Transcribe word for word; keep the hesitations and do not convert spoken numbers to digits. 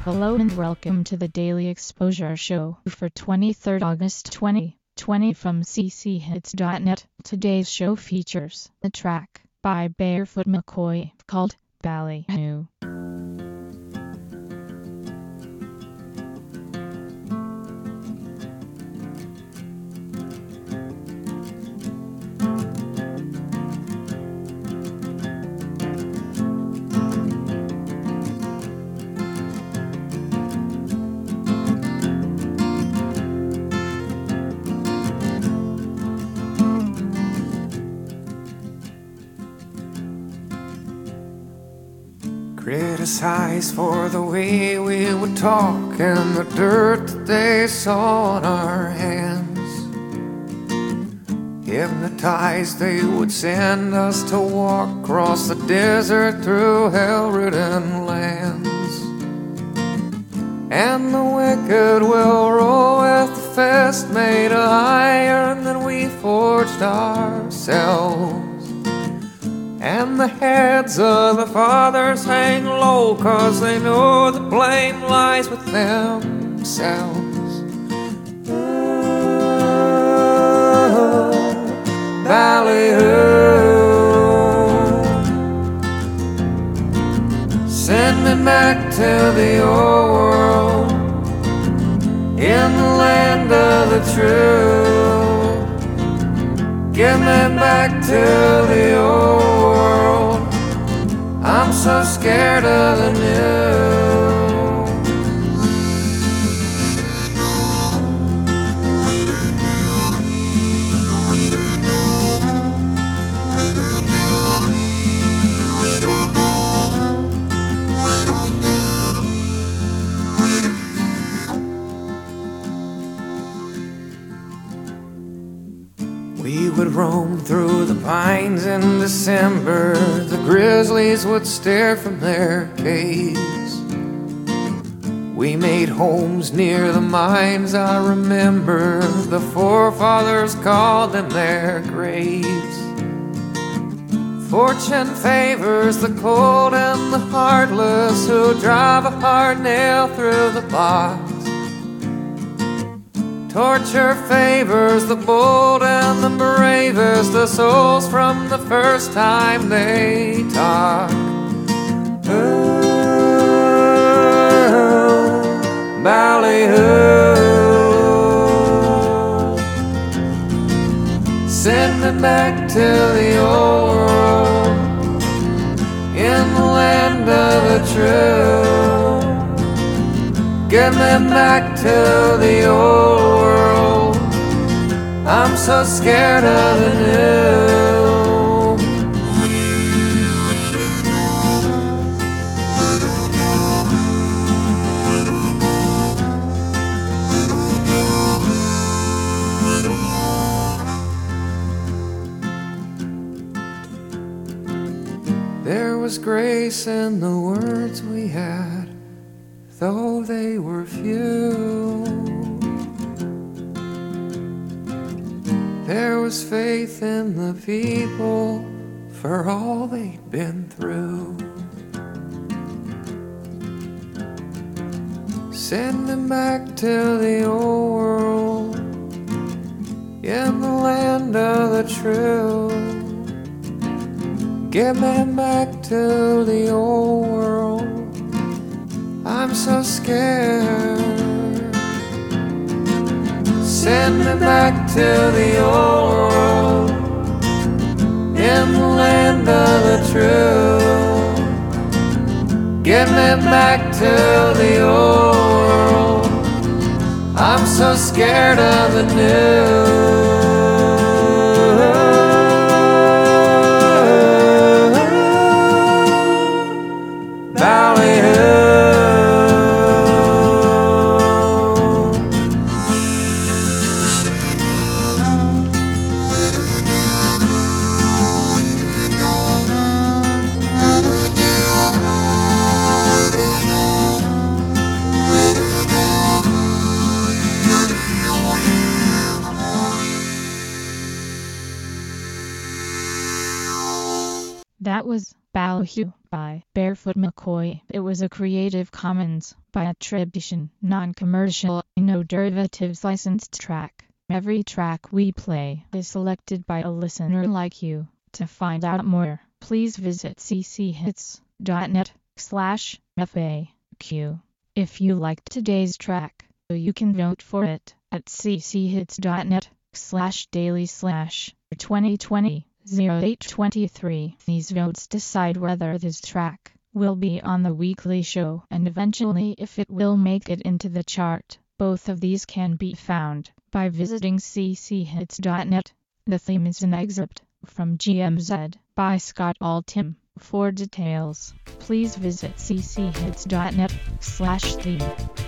Hello and welcome to the Daily Exposure Show for twenty-third August twenty twenty from c c hits dot net. Today's show features a track by Barefoot McCoy called Ballyhoo. Criticized for the way we would talk and the dirt that they saw on our hands. Hypnotized, they would send us to walk across the desert through hell-ridden lands. And the wicked will roll with the fist made of iron that we forged ourselves. And the heads of the fathers hang low, 'cause they know the blame lies with themselves. Ooh, Ballyhoo, send me back to the old world, in the land of the true. Get me back to the old world, I'm so scared of the new. We would roam through the pines in December. The grizzlies would stare from their caves. We made homes near the mines, I remember. The forefathers called them their graves. Fortune favors the cold and the heartless, who drive a hard nail through the box. Torture favors the bold and the bravest, the souls from the first time they talk. Ooh, Ballyhoo, send me back to the old world, in the land of the true. Get me back to the old world, I'm so scared of the new. There was grace in the words we had, though they were few. There was faith in the people for all they'd been through. Send them back to the old world, in the land of the true. Get me back to the old world, I'm so scared. Send me back to the old world, in the land of the true. Get me back to the old world, I'm so scared of the new. That was Ballyhoo by Barefoot McCoy. It was a Creative Commons by attribution, non-commercial, no derivatives licensed track. Every track we play is selected by a listener like you. To find out more, please visit cchits.net slash FAQ. If you liked today's track, you can vote for it at cchits.net slash daily slash twenty twenty oh eight twenty-three. These votes decide whether this track will be on the weekly show and eventually if it will make it into the chart. Both of these can be found by visiting cchits.net. The theme is an excerpt from G M Z by Scott Altham. For details, please visit cchits.net slash theme.